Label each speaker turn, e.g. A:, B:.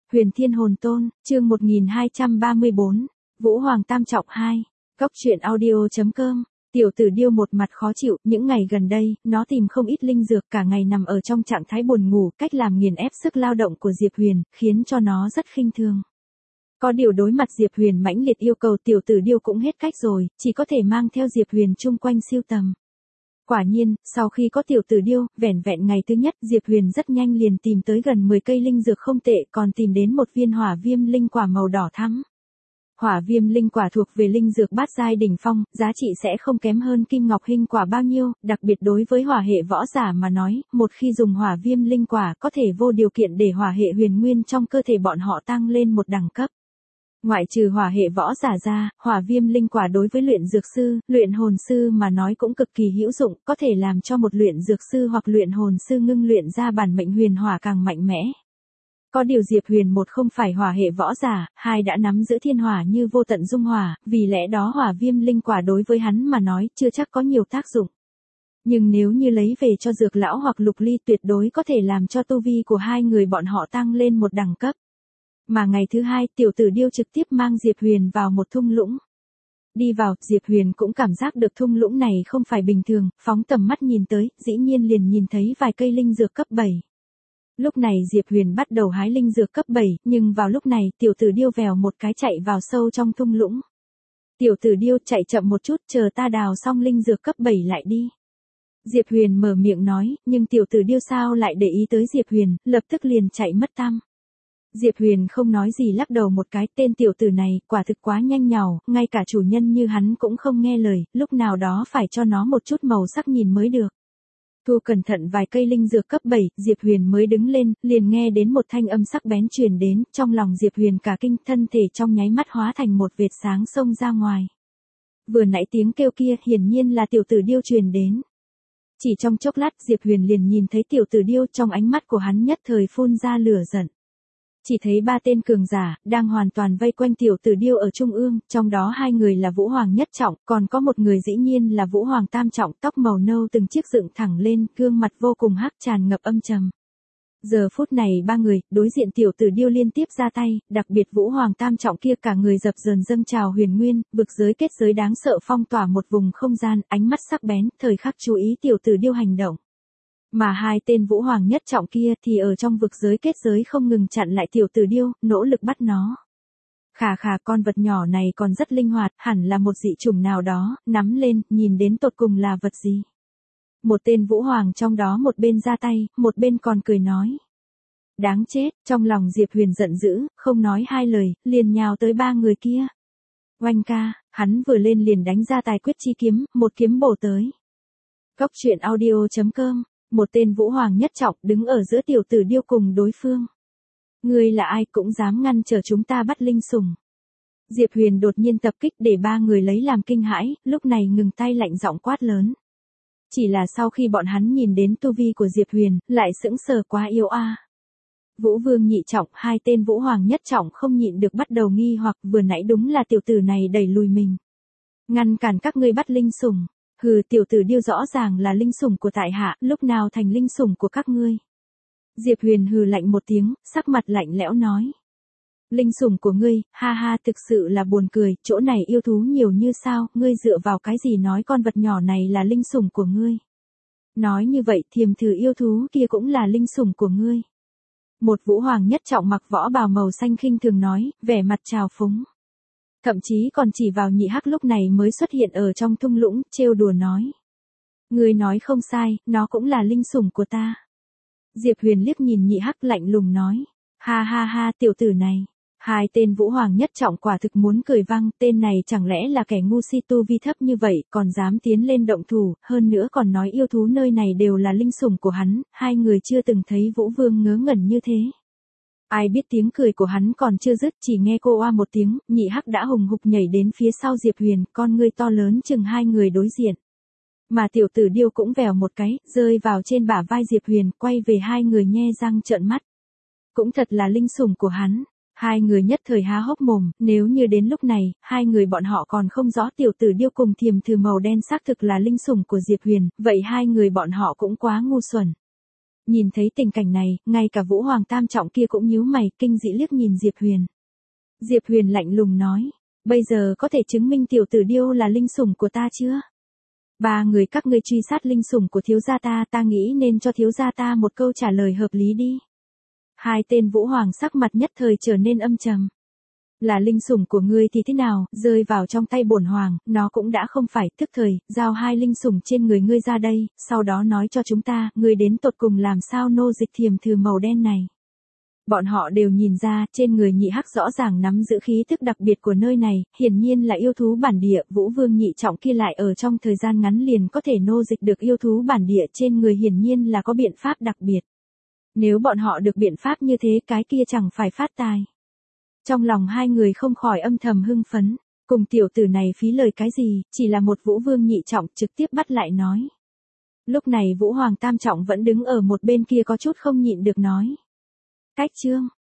A: Huyền Thiên Hồn Tôn, chương 1234, Vũ Hoàng Tam Trọng 2, Cốc truyện audio.com. Tiểu tử điêu một mặt khó chịu, những ngày gần đây, nó tìm không ít linh dược, cả ngày nằm ở trong trạng thái buồn ngủ, cách làm nghiền ép sức lao động của Diệp Huyền, khiến cho nó rất khinh thường. Có điều đối mặt Diệp Huyền mãnh liệt yêu cầu, tiểu tử điêu cũng hết cách rồi, chỉ có thể mang theo Diệp Huyền chung quanh siêu tầm. Quả nhiên, sau khi có tiểu tử điêu, vẻn vẹn ngày thứ nhất, Diệp Huyền rất nhanh liền tìm tới gần 10 cây linh dược không tệ, còn tìm đến một viên hỏa viêm linh quả màu đỏ thắm. Hỏa viêm linh quả thuộc về linh dược bát giai đỉnh phong, giá trị sẽ không kém hơn kim ngọc hình quả bao nhiêu, đặc biệt đối với hỏa hệ võ giả mà nói, một khi dùng hỏa viêm linh quả có thể vô điều kiện để hỏa hệ huyền nguyên trong cơ thể bọn họ tăng lên một đẳng cấp. Ngoại trừ hỏa hệ võ giả ra, hỏa viêm linh quả đối với luyện dược sư, luyện hồn sư mà nói cũng cực kỳ hữu dụng, có thể làm cho một luyện dược sư hoặc luyện hồn sư ngưng luyện ra bản mệnh huyền hỏa càng mạnh mẽ. Có điều Diệp Huyền một không phải hỏa hệ võ giả, hai đã nắm giữ thiên hỏa như vô tận dung hỏa, vì lẽ đó hỏa viêm linh quả đối với hắn mà nói chưa chắc có nhiều tác dụng. Nhưng nếu như lấy về cho Dược lão hoặc Lục Ly tuyệt đối có thể làm cho tu vi của hai người bọn họ tăng lên một đẳng cấp. Mà ngày thứ hai, tiểu tử điêu trực tiếp mang Diệp Huyền vào một thung lũng. Đi vào, Diệp Huyền cũng cảm giác được thung lũng này không phải bình thường, phóng tầm mắt nhìn tới, dĩ nhiên liền nhìn thấy vài cây linh dược cấp 7. Lúc này Diệp Huyền bắt đầu hái linh dược cấp 7, nhưng vào lúc này, tiểu tử điêu vèo một cái chạy vào sâu trong thung lũng. Tiểu tử điêu chạy chậm một chút, chờ ta đào xong linh dược cấp 7 lại đi. Diệp Huyền mở miệng nói, nhưng tiểu tử điêu sao lại để ý tới Diệp Huyền, lập tức liền chạy mất tăm. Diệp Huyền không nói gì lắc đầu một cái, tên tiểu tử này, quả thực quá nhanh nhảu, ngay cả chủ nhân như hắn cũng không nghe lời, lúc nào đó phải cho nó một chút màu sắc nhìn mới được. Thu cẩn thận vài cây linh dược cấp 7, Diệp Huyền mới đứng lên, liền nghe đến một thanh âm sắc bén truyền đến, trong lòng Diệp Huyền cả kinh, thân thể trong nháy mắt hóa thành một vệt sáng xông ra ngoài. Vừa nãy tiếng kêu kia hiển nhiên là tiểu tử điêu truyền đến. Chỉ trong chốc lát Diệp Huyền liền nhìn thấy tiểu tử điêu, trong ánh mắt của hắn nhất thời phun ra lửa giận. Chỉ thấy ba tên cường giả, đang hoàn toàn vây quanh tiểu tử điêu ở trung ương, trong đó hai người là Vũ Hoàng nhất trọng, còn có một người dĩ nhiên là Vũ Hoàng tam trọng, tóc màu nâu từng chiếc dựng thẳng lên, gương mặt vô cùng hắc tràn ngập âm trầm. Giờ phút này ba người, đối diện tiểu tử điêu liên tiếp ra tay, đặc biệt Vũ Hoàng tam trọng kia cả người dập dờn dâng trào huyền nguyên, vực giới kết giới đáng sợ phong tỏa một vùng không gian, ánh mắt sắc bén, thời khắc chú ý tiểu tử điêu hành động. Mà hai tên Vũ Hoàng nhất trọng kia thì ở trong vực giới kết giới không ngừng chặn lại tiểu tử điêu, nỗ lực bắt nó. Khà khà, con vật nhỏ này còn rất linh hoạt, hẳn là một dị chủng nào đó, nắm lên, nhìn đến tột cùng là vật gì. Một tên Vũ Hoàng trong đó một bên ra tay, một bên còn cười nói. Đáng chết, trong lòng Diệp Huyền giận dữ, không nói hai lời, liền nhào tới ba người kia. Oanh ca, hắn vừa lên liền đánh ra tài quyết chi kiếm, một kiếm bổ tới. Cốc truyện audio.com. Một tên Vũ Hoàng nhất trọng đứng ở giữa tiểu tử điêu cùng đối phương. Ngươi là ai cũng dám ngăn trở chúng ta bắt linh sủng. Diệp Huyền đột nhiên tập kích để ba người lấy làm kinh hãi, lúc này ngừng tay lạnh giọng quát lớn. Chỉ là sau khi bọn hắn nhìn đến tu vi của Diệp Huyền, lại sững sờ quá yếu a. Vũ Vương nhị trọng, hai tên Vũ Hoàng nhất trọng không nhịn được bắt đầu nghi hoặc vừa nãy đúng là tiểu tử này đẩy lùi mình. Ngăn cản các ngươi bắt linh sủng. Hừ, tiểu tử điêu rõ ràng là linh sủng của tại hạ, lúc nào thành linh sủng của các ngươi. Diệp Huyền hừ lạnh một tiếng, sắc mặt lạnh lẽo nói. Linh sủng của ngươi, ha ha, thực sự là buồn cười, chỗ này yêu thú nhiều như sao, ngươi dựa vào cái gì nói con vật nhỏ này là linh sủng của ngươi. Nói như vậy thiềm thử yêu thú kia cũng là linh sủng của ngươi. Một Vũ Hoàng nhất trọng mặc võ bào màu xanh khinh thường nói, vẻ mặt trào phúng. Thậm chí còn chỉ vào nhị hắc lúc này mới xuất hiện ở trong thung lũng, trêu đùa nói. Ngươi nói không sai, nó cũng là linh sủng của ta. Diệp Huyền liếc nhìn nhị hắc lạnh lùng nói. Ha ha ha, tiểu tử này. Hai tên Vũ Hoàng nhất trọng quả thực muốn cười vang, tên này chẳng lẽ là kẻ ngu si tu vi thấp như vậy, còn dám tiến lên động thủ, hơn nữa còn nói yêu thú nơi này đều là linh sủng của hắn, hai người chưa từng thấy Vũ Vương ngớ ngẩn như thế. Ai biết tiếng cười của hắn còn chưa dứt, chỉ nghe cô oa một tiếng, nhị hắc đã hùng hục nhảy đến phía sau Diệp Huyền, con ngươi to lớn chừng hai người đối diện. Mà tiểu tử điêu cũng vèo một cái, rơi vào trên bả vai Diệp Huyền, quay về hai người nhe răng trợn mắt. Cũng thật là linh sủng của hắn. Hai người nhất thời há hốc mồm, nếu như đến lúc này, hai người bọn họ còn không rõ tiểu tử điêu cùng thiềm thử màu đen xác thực là linh sủng của Diệp Huyền, vậy hai người bọn họ cũng quá ngu xuẩn. Nhìn thấy tình cảnh này, ngay cả Vũ Hoàng Tam Trọng kia cũng nhíu mày, kinh dị liếc nhìn Diệp Huyền. Diệp Huyền lạnh lùng nói, bây giờ có thể chứng minh tiểu tử Điêu là linh sủng của ta chưa? Ba người các ngươi truy sát linh sủng của thiếu gia ta nghĩ nên cho thiếu gia ta một câu trả lời hợp lý đi. Hai tên Vũ Hoàng sắc mặt nhất thời trở nên âm trầm. Là linh sủng của ngươi thì thế nào, rơi vào trong tay bổn hoàng, nó cũng đã không phải, tức thời, giao hai linh sủng trên người ngươi ra đây, sau đó nói cho chúng ta, ngươi đến tột cùng làm sao nô dịch thiềm thử màu đen này. Bọn họ đều nhìn ra, trên người nhị hắc rõ ràng nắm giữ khí thức đặc biệt của nơi này, hiển nhiên là yêu thú bản địa, Vũ Vương nhị trọng kia lại ở trong thời gian ngắn liền có thể nô dịch được yêu thú bản địa trên người, hiển nhiên là có biện pháp đặc biệt. Nếu bọn họ được biện pháp như thế, cái kia chẳng phải phát tài. Trong lòng hai người không khỏi âm thầm hưng phấn, cùng tiểu tử này phí lời cái gì, chỉ là một Vũ Vương nhị trọng trực tiếp bắt lại nói. Lúc này Vũ Hoàng Tam Trọng vẫn đứng ở một bên kia có chút không nhịn được nói. Cách chương